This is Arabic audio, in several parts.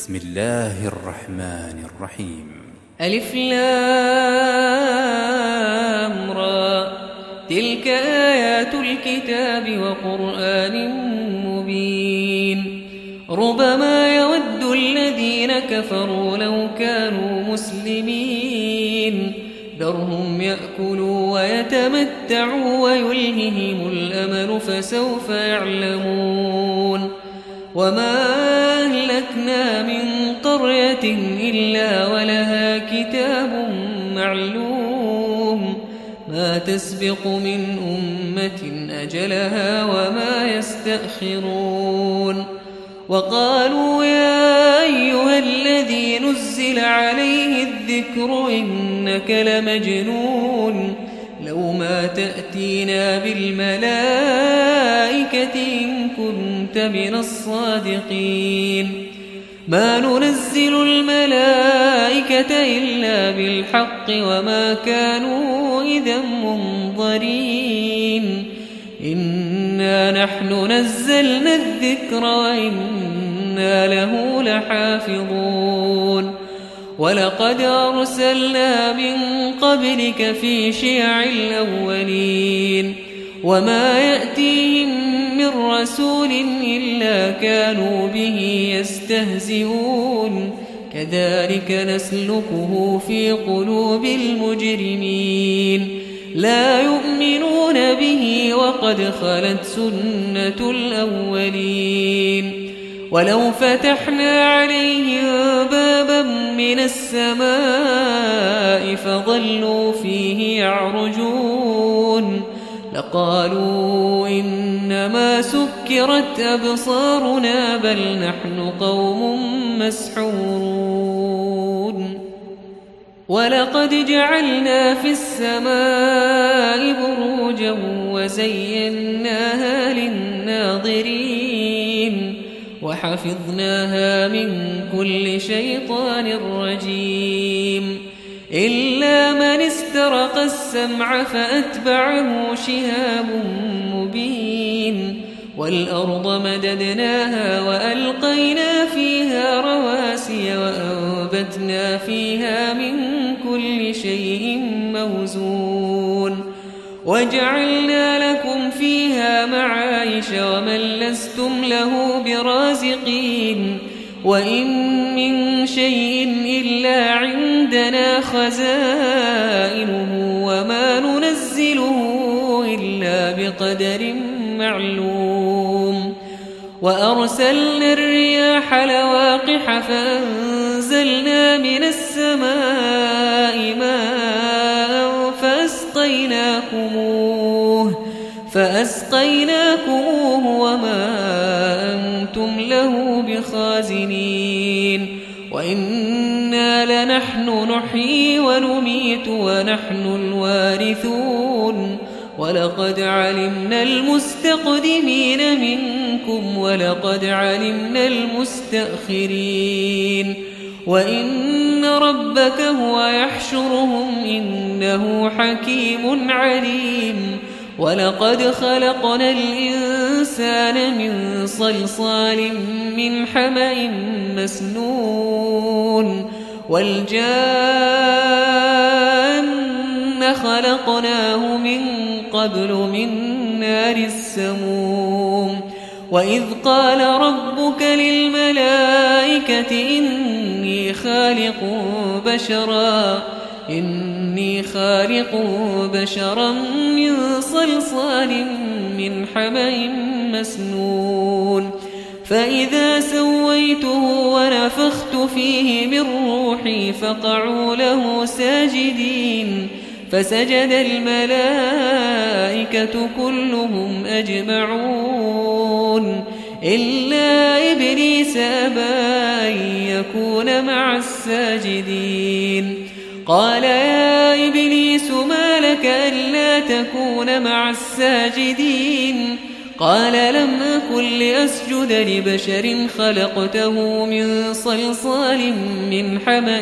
بسم الله الرحمن الرحيم. ألف لام را، تلك آيات الكتاب وقرآن مبين. ربما يود الذين كفروا لو كانوا مسلمين، ذرهم يأكلوا ويتمتعوا ويلههم الأمل فسوف يعلمون. وما أهلكنا من قرية إلا ولها كتاب معلوم، ما تسبق من أمة أجلها وما يستأخرون. وقالوا يا أيها الذي نزل عليه الذكر إنك لمجنون، لو ما تأتينا بالملائكة إن كنت من الصادقين. ما ننزل الملائكة إلا بالحق وما كانوا إذا منظرين. إنا نحن نزلنا الذكر وإنا له لحافظون. ولقد أرسلنا من قبلك في شيع الأولين، وما يأتيهم من رسول إلا كانوا به يستهزئون. كذلك نسلكه في قلوب المجرمين، لا يؤمنون به وقد خلت سنة الأولين. ولو فتحنا عليهم بابا من السماء فظلوا فيه يعرجون لقالوا إنما سكرت أبصارنا بل نحن قوم مسحورون. ولقد جعلنا في السماء بروجا وزيناها للناظرين وحفظناها من كل شيطان رجيم، إلا من استرق السمع فأتبعه شهاب مبين. والأرض مددناها وألقينا فيها رواسي وأنبتنا فيها من كل شيء موزون، وجعلنا لكم فيها معايش ومن لستم له برازقين. وإن من شيء إلا عندنا خزائنه وما ننزله إلا بقدر معلوم. وأرسلنا الرياح لواقح فأنزلنا من السماء ماء فأسقيناكموه وما أنتم له بخازنين. وإنا لنحن نحيي ونميت ونحن الوارثون. ولقد علمنا المستقدمين منكم ولقد علمنا المستأخرين. وإن ربك هو يحشرهم إنه حكيم عليم. ولقد خلقنا الإنسان من صلصال من حمأ مسنون. والجان خلقناه من قبل من نار السموم. وإذ قال ربك للملائكة إني خالق بشرا من صلصال من حمأ مسنون. فإذا سويته ونفخت فيه من روحي فقعوا له ساجدين. فسجد الملائكة كلهم أجمعون إلا إبليس أبى أن يكون مع الساجدين. قال يا إبليس ما لك ألا تكون مع الساجدين؟ قال لم أكن لأسجد لبشر خلقته من صلصال من حمأ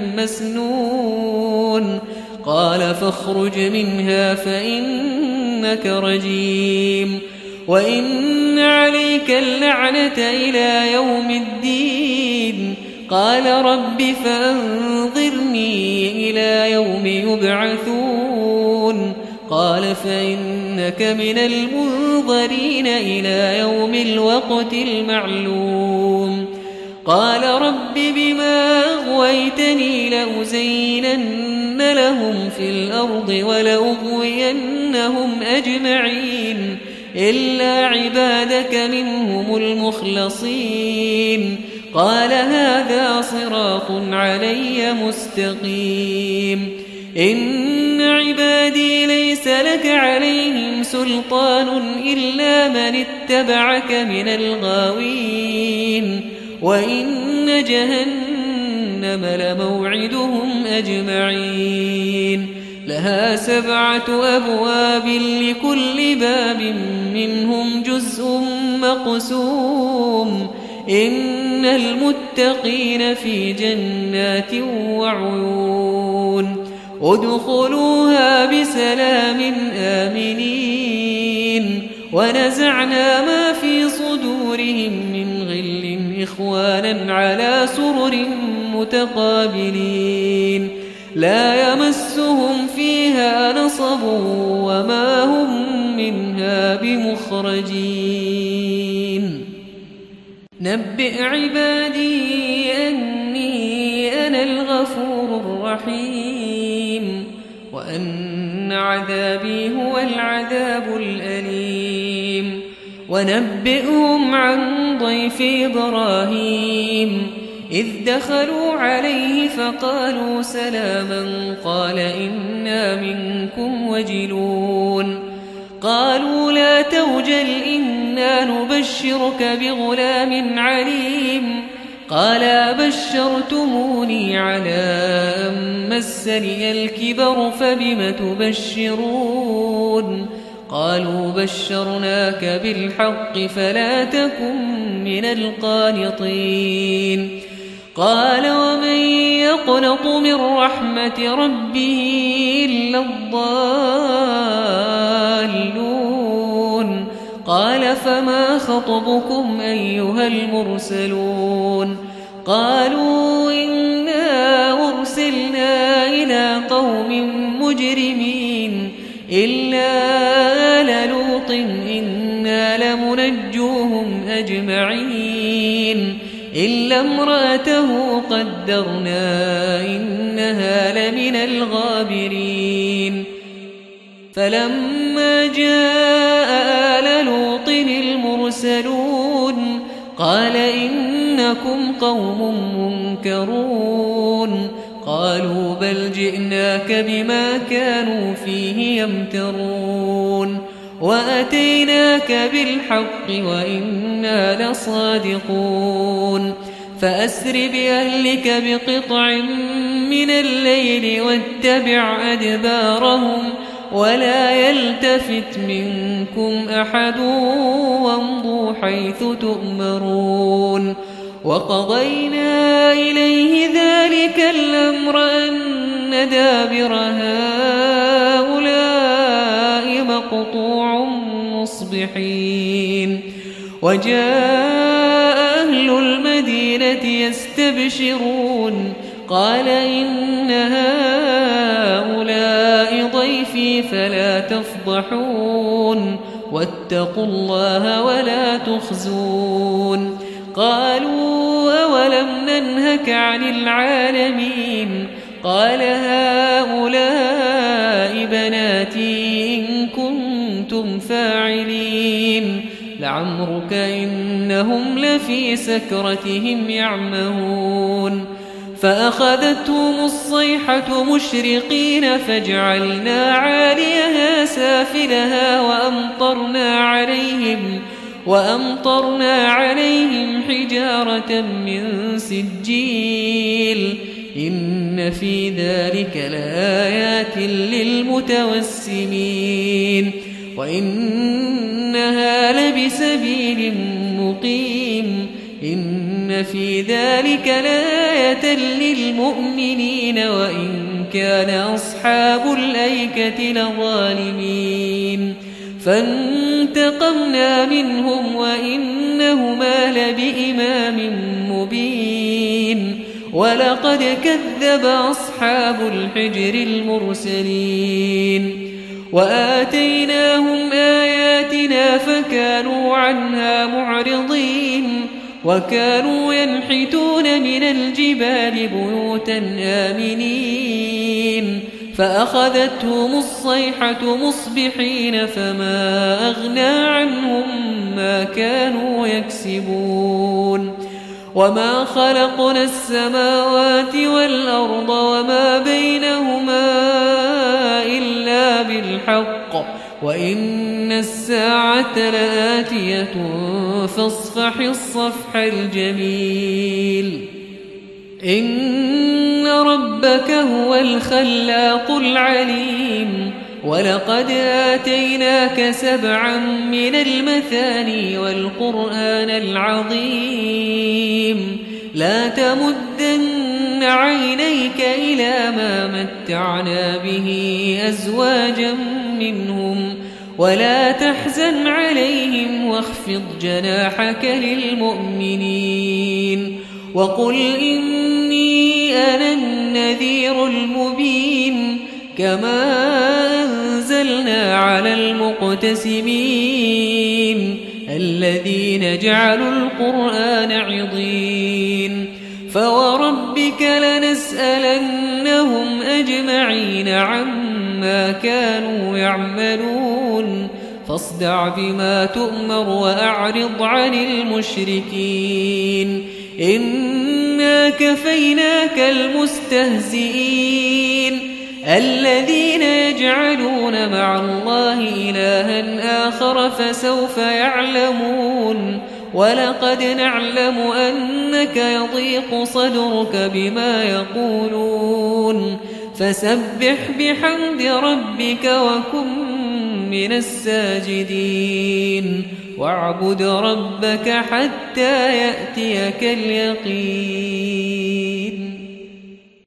مسنون. قال فاخرج منها فإنك رجيم وإن عليك اللعنة إلى يوم الدين. قال رب فأنظرني إلى يوم يبعثون قال فإنك من المنظرين إلى يوم الوقت المعلوم قال رب بما أغويتني لأزينن لهم في الأرض ولأغوينهم أجمعين إلا عبادك منهم المخلصين قال هذا صراط علي مستقيم إن عبادي ليس لك عليهم سلطان إلا من اتبعك من الغاوين وإن جهنم لموعدهم أجمعين لها 7 أبواب لكل باب منهم جزء مقسوم إن المتقين في جنات وعيون ادخلوها بسلام آمنين ونزعنا ما في صدورهم من غل إخوانا على سرر متقابلين لا يمسهم فيها نصب وما هم منها بمخرجين نبئ عبادي أني أنا الغفور الرحيم وأن عذابي هو العذاب الأليم ونبئهم عن ضيف إبراهيم إذ دخلوا عليه فقالوا سلاما قال إنا منكم وجلون قالوا لا توجل إنا نبشرك بغلام عليم قال بشرتموني على أن مسني الكبر فبم تبشرون قالوا بشرناك بالحق فلا تكن من القانطين قال ومن يقنط من رحمة ربه إلا الضالون قال فما خطبكم أيها المرسلون قالوا إنا أرسلنا إلى قوم مجرمين إلا آل لوط إنا لمنجوهم أجمعين إلا امرأته قدرنا إنها لمن الغابرين فلما جاء آل لوط المرسلون قال إنكم قوم منكرون قالوا بل جئناك بما كانوا فيه يمترون وأتيناك بالحق وإنا لصادقون فأسر بأهلك بقطع من الليل واتبع أدبارهم ولا يلتفت منكم أحد وامضوا حيث تؤمرون وقضينا إليه ذلك الأمر أن دابر هؤلاء مقطوع مصبحين وجاء أهل المدينة يستبشرون قال إن هؤلاء ضيفي فلا تفضحون واتقوا الله ولا تخزون قالوا أولم ننهك عن العالمين قال هؤلاء بناتي إن كنتم فاعلين لعمرك إنهم لفي سكرتهم يعمهون فأخذتهم الصيحة مشرقين فجعلنا عاليها سافلها وأمطرنا عليهم حجارة من سجيل إن في ذلك لآيات للمتوسمين وإنها لبسبيل مقيم إن في ذلك لآية للمؤمنين وإن كان أصحاب الأيكة لظالمين فانتقمنا منهم وإنهما لبإمام مبين ولقد كذب أصحاب الحجر المرسلين وآتيناهم آياتنا فكانوا عنها معرضين وكانوا ينحتون من الجبال بيوتا آمنين فأخذتهم الصيحة مصبحين فما أغنى عنهم ما كانوا يكسبون وما خلقنا السماوات والأرض وما بينهما إلا بالحق وإن الساعة لآتية فاصفح الصفح الجميل إن ربك هو الخلاق العليم ولقد آتيناك 7 من المثاني والقرآن العظيم لا تمدن عينيك إلى ما متعنا به أزواجا منهم ولا تحزن عليهم واخفض جناحك للمؤمنين وقل إني أنا النذير المبين كما أنزلنا على المقتسمين الذين جعلوا القرآن عضين فوربك لنسألنهم أجمعين عما كانوا يعملون فاصدع بما تؤمر وأعرض عن المشركين إنا كفيناك المستهزئين الذين يجعلون مع الله إلها آخر فسوف يعلمون ولقد نعلم أنك يضيق صدرك بما يقولون فسبح بحمد ربك وكن من الساجدين واعبد ربك حتى يأتيك اليقين